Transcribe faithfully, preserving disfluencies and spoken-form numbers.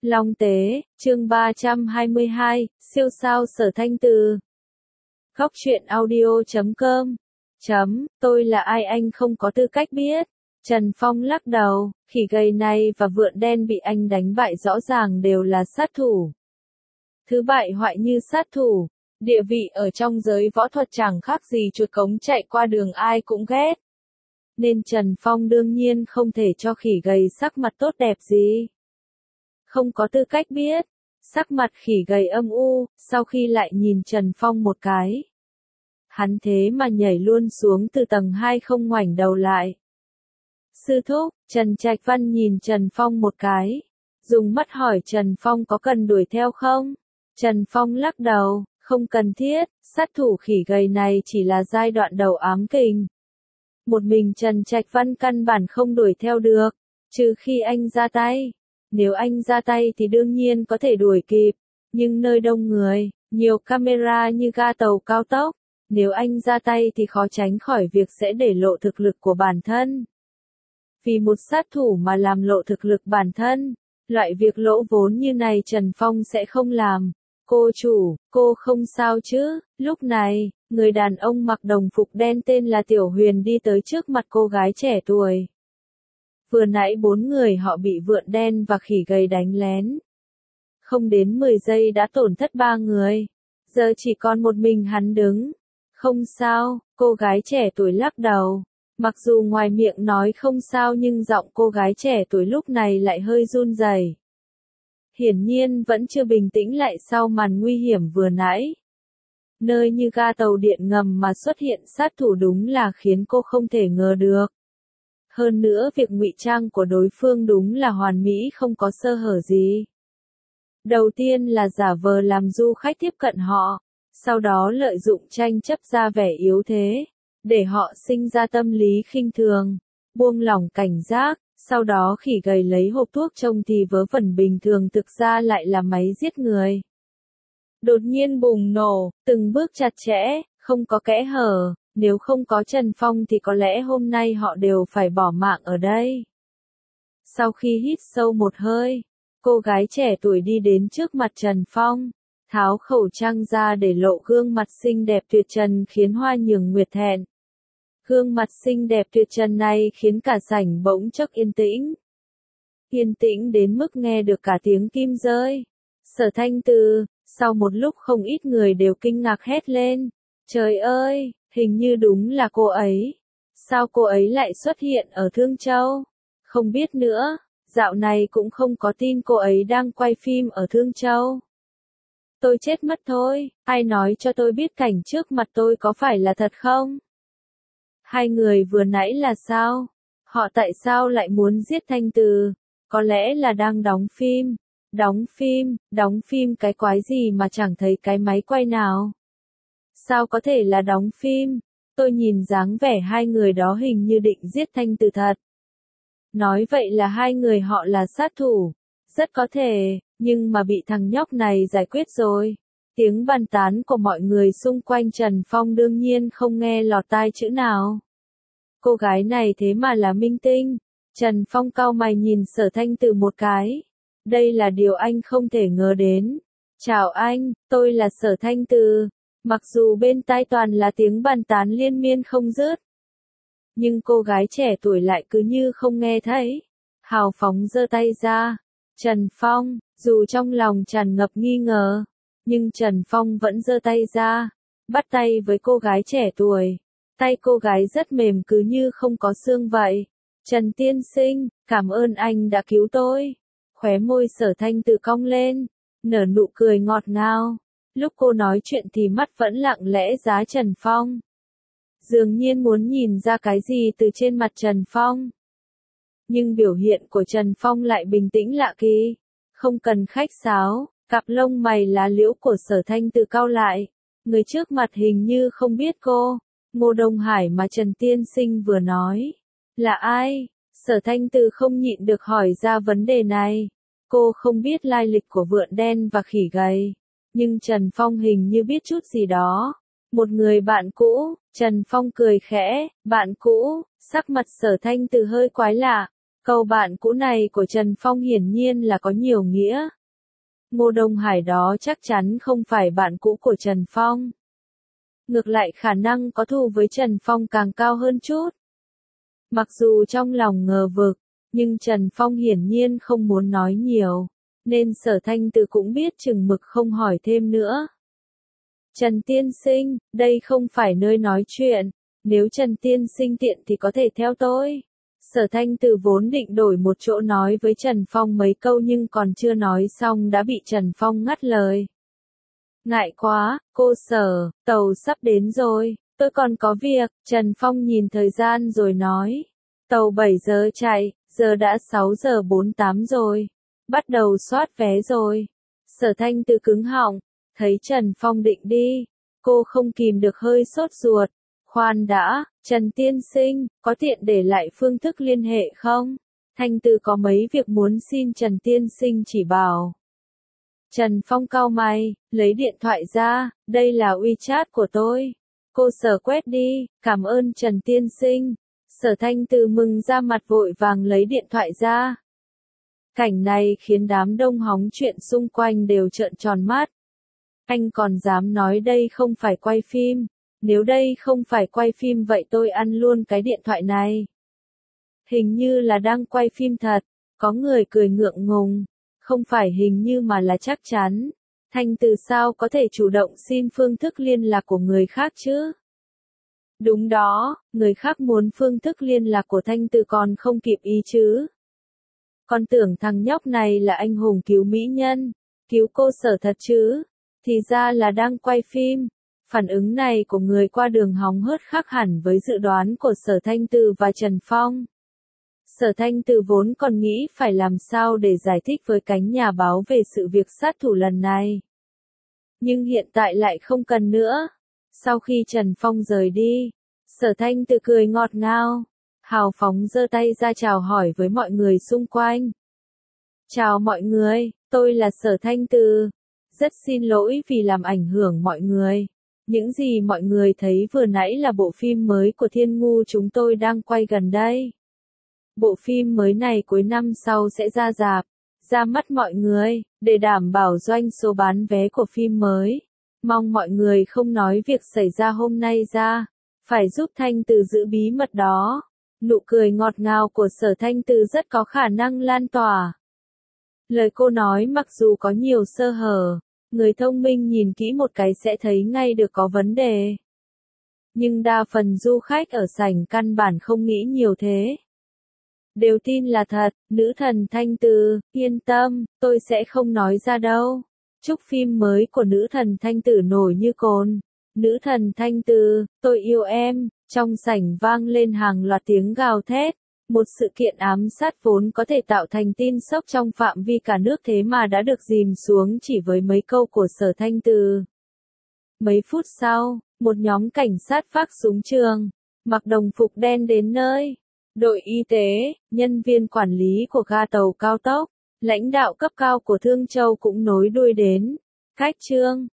Long Tế, chương ba trăm hai mươi hai, siêu sao Sở Thanh Từ. Góc truyện audio chấm com. Chấm, tôi là ai anh không có tư cách biết. Trần Phong lắc đầu, khỉ gầy này và vượn đen bị anh đánh bại rõ ràng đều là sát thủ. Thứ bại hoại như sát thủ, địa vị ở trong giới võ thuật chẳng khác gì chuột cống chạy qua đường ai cũng ghét. Nên Trần Phong đương nhiên không thể cho khỉ gầy sắc mặt tốt đẹp gì. Không có tư cách biết. Sắc mặt khỉ gầy âm u, sau khi lại nhìn Trần Phong một cái. Hắn thế mà nhảy luôn xuống từ tầng hai không ngoảnh đầu lại. Sư thúc, Trần Trạch Văn nhìn Trần Phong một cái. Dùng mắt hỏi Trần Phong có cần đuổi theo không? Trần Phong lắc đầu, không cần thiết, sát thủ khỉ gầy này chỉ là giai đoạn đầu ám kình. Một mình Trần Trạch Văn căn bản không đuổi theo được, trừ khi anh ra tay. Nếu anh ra tay thì đương nhiên có thể đuổi kịp, nhưng nơi đông người, nhiều camera như ga tàu cao tốc, nếu anh ra tay thì khó tránh khỏi việc sẽ để lộ thực lực của bản thân. Vì một sát thủ mà làm lộ thực lực bản thân, loại việc lỗ vốn như này Trần Phong sẽ không làm. Cô chủ, cô không sao chứ? Lúc này, người đàn ông mặc đồng phục đen tên là Tiểu Huyền đi tới trước mặt cô gái trẻ tuổi. Vừa nãy bốn người họ bị vượn đen và khỉ gầy đánh lén. Không đến mười giây đã tổn thất ba người. Giờ chỉ còn một mình hắn đứng. Không sao, cô gái trẻ tuổi lắc đầu. Mặc dù ngoài miệng nói không sao nhưng giọng cô gái trẻ tuổi lúc này lại hơi run rẩy. Hiển nhiên vẫn chưa bình tĩnh lại sau màn nguy hiểm vừa nãy. Nơi như ga tàu điện ngầm mà xuất hiện sát thủ đúng là khiến cô không thể ngờ được. Hơn nữa việc ngụy trang của đối phương đúng là hoàn mỹ không có sơ hở gì. Đầu tiên là giả vờ làm du khách tiếp cận họ, sau đó lợi dụng tranh chấp ra vẻ yếu thế, để họ sinh ra tâm lý khinh thường, buông lỏng cảnh giác, sau đó khỉ gầy lấy hộp thuốc trông thì vớ vẩn bình thường thực ra lại là máy giết người. Đột nhiên bùng nổ, từng bước chặt chẽ, không có kẽ hở. Nếu không có Trần Phong thì có lẽ hôm nay họ đều phải bỏ mạng ở đây. Sau khi hít sâu một hơi, cô gái trẻ tuổi đi đến trước mặt Trần Phong, tháo khẩu trang ra để lộ gương mặt xinh đẹp tuyệt trần khiến Hoa Nhường Nguyệt thẹn. Gương mặt xinh đẹp tuyệt trần này khiến cả sảnh bỗng chốc yên tĩnh. Yên tĩnh đến mức nghe được cả tiếng kim rơi. Sở Thanh Từ, sau một lúc không ít người đều kinh ngạc hét lên. Trời ơi! Hình như đúng là cô ấy. Sao cô ấy lại xuất hiện ở Thương Châu? Không biết nữa, dạo này cũng không có tin cô ấy đang quay phim ở Thương Châu. Tôi chết mất thôi, ai nói cho tôi biết cảnh trước mặt tôi có phải là thật không? Hai người vừa nãy là sao? Họ tại sao lại muốn giết Thanh Từ? Có lẽ là đang đóng phim. Đóng phim, đóng phim cái quái gì mà chẳng thấy cái máy quay nào? Sao có thể là đóng phim? Tôi nhìn dáng vẻ hai người đó hình như định giết Thanh Từ thật. Nói vậy là hai người họ là sát thủ. Rất có thể, nhưng mà bị thằng nhóc này giải quyết rồi. Tiếng bàn tán của mọi người xung quanh Trần Phong đương nhiên không nghe lọt tai chữ nào. Cô gái này thế mà là minh tinh. Trần Phong cau mày nhìn Sở Thanh Từ một cái. Đây là điều anh không thể ngờ đến. Chào anh, tôi là Sở Thanh Từ. Mặc dù bên tai toàn là tiếng bàn tán liên miên không dứt, nhưng cô gái trẻ tuổi lại cứ như không nghe thấy. Hào phóng giơ tay ra. Trần Phong, dù trong lòng tràn ngập nghi ngờ, nhưng Trần Phong vẫn giơ tay ra, bắt tay với cô gái trẻ tuổi. Tay cô gái rất mềm cứ như không có xương vậy. Trần tiên sinh, cảm ơn anh đã cứu tôi. Khóe môi Sở Thanh Từ cong lên, nở nụ cười ngọt ngào. Lúc cô nói chuyện thì mắt vẫn lặng lẽ giá Trần Phong. Dường nhiên muốn nhìn ra cái gì từ trên mặt Trần Phong. Nhưng biểu hiện của Trần Phong lại bình tĩnh lạ kỳ. Không cần khách sáo, cặp lông mày lá liễu của Sở Thanh Từ cau lại. Người trước mặt hình như không biết cô. Ngô Đông Hải mà Trần Tiên Sinh vừa nói. Là ai? Sở Thanh Từ không nhịn được hỏi ra vấn đề này. Cô không biết lai lịch của vượn đen và khỉ gầy. Nhưng Trần Phong hình như biết chút gì đó. Một người bạn cũ, Trần Phong cười khẽ, bạn cũ, sắc mặt Sở Thanh Từ hơi quái lạ. Câu bạn cũ này của Trần Phong hiển nhiên là có nhiều nghĩa. Ngô Đông Hải đó chắc chắn không phải bạn cũ của Trần Phong. Ngược lại khả năng có thù với Trần Phong càng cao hơn chút. Mặc dù trong lòng ngờ vực, nhưng Trần Phong hiển nhiên không muốn nói nhiều, nên Sở Thanh Từ cũng biết chừng mực không hỏi thêm nữa. Trần Tiên Sinh, đây không phải nơi nói chuyện, nếu Trần Tiên Sinh tiện thì có thể theo tôi. Sở Thanh Từ vốn định đổi một chỗ nói với Trần Phong mấy câu nhưng còn chưa nói xong đã bị Trần Phong ngắt lời. Ngại quá, cô Sở, tàu sắp đến rồi, tôi còn có việc. Trần Phong nhìn thời gian rồi nói. Tàu bảy giờ chạy, giờ đã sáu giờ bốn mươi tám rồi. Bắt đầu soát vé rồi. Sở Thanh Từ cứng họng, thấy Trần Phong định đi. Cô không kìm được hơi sốt ruột. Khoan đã, Trần Tiên Sinh, có tiện để lại phương thức liên hệ không? Thanh Từ có mấy việc muốn xin Trần Tiên Sinh chỉ bảo. Trần Phong cau mày, lấy điện thoại ra, đây là WeChat của tôi. Cô Sở quét đi, cảm ơn Trần Tiên Sinh. Sở Thanh Từ mừng ra mặt vội vàng lấy điện thoại ra. Cảnh này khiến đám đông hóng chuyện xung quanh đều trợn tròn mắt. Anh còn dám nói đây không phải quay phim. Nếu đây không phải quay phim vậy tôi ăn luôn cái điện thoại này. Hình như là đang quay phim thật. Có người cười ngượng ngùng. Không phải hình như mà là chắc chắn. Thanh Từ sao có thể chủ động xin phương thức liên lạc của người khác chứ? Đúng đó, người khác muốn phương thức liên lạc của Thanh Từ còn không kịp ý chứ. Con tưởng thằng nhóc này là anh hùng cứu mỹ nhân, cứu cô Sở thật chứ. Thì ra là đang quay phim. Phản ứng này của người qua đường hóng hớt khác hẳn với dự đoán của Sở Thanh Từ và Trần Phong. Sở Thanh Từ vốn còn nghĩ phải làm sao để giải thích với cánh nhà báo về sự việc sát thủ lần này. Nhưng hiện tại lại không cần nữa. Sau khi Trần Phong rời đi, Sở Thanh Từ cười ngọt ngào, hào phóng giơ tay ra chào hỏi với mọi người xung quanh. Chào mọi người, tôi là Sở Thanh Từ. Rất xin lỗi vì làm ảnh hưởng mọi người. Những gì mọi người thấy vừa nãy là bộ phim mới của Thiên Ngu chúng tôi đang quay gần đây. Bộ phim mới này cuối năm sau sẽ ra rạp, ra mắt mọi người, để đảm bảo doanh số bán vé của phim mới. Mong mọi người không nói việc xảy ra hôm nay ra, phải giúp Thanh Từ giữ bí mật đó. Nụ cười ngọt ngào của Sở Thanh Từ rất có khả năng lan tỏa. Lời cô nói mặc dù có nhiều sơ hở, người thông minh nhìn kỹ một cái sẽ thấy ngay được có vấn đề. Nhưng đa phần du khách ở sảnh căn bản không nghĩ nhiều thế. Đều tin là thật, nữ thần Thanh Từ, yên tâm, tôi sẽ không nói ra đâu. Chúc phim mới của nữ thần Thanh Từ nổi như cồn. Nữ thần Thanh Từ, tôi yêu em. Trong sảnh vang lên hàng loạt tiếng gào thét. Một sự kiện ám sát vốn có thể tạo thành tin sốc trong phạm vi cả nước thế mà đã được dìm xuống chỉ với mấy câu của Sở Thanh Từ. Mấy phút sau, một nhóm cảnh sát vác súng trường, mặc đồng phục đen đến nơi. Đội y tế, nhân viên quản lý của ga tàu cao tốc, lãnh đạo cấp cao của Thương Châu cũng nối đuôi đến. Khách trương,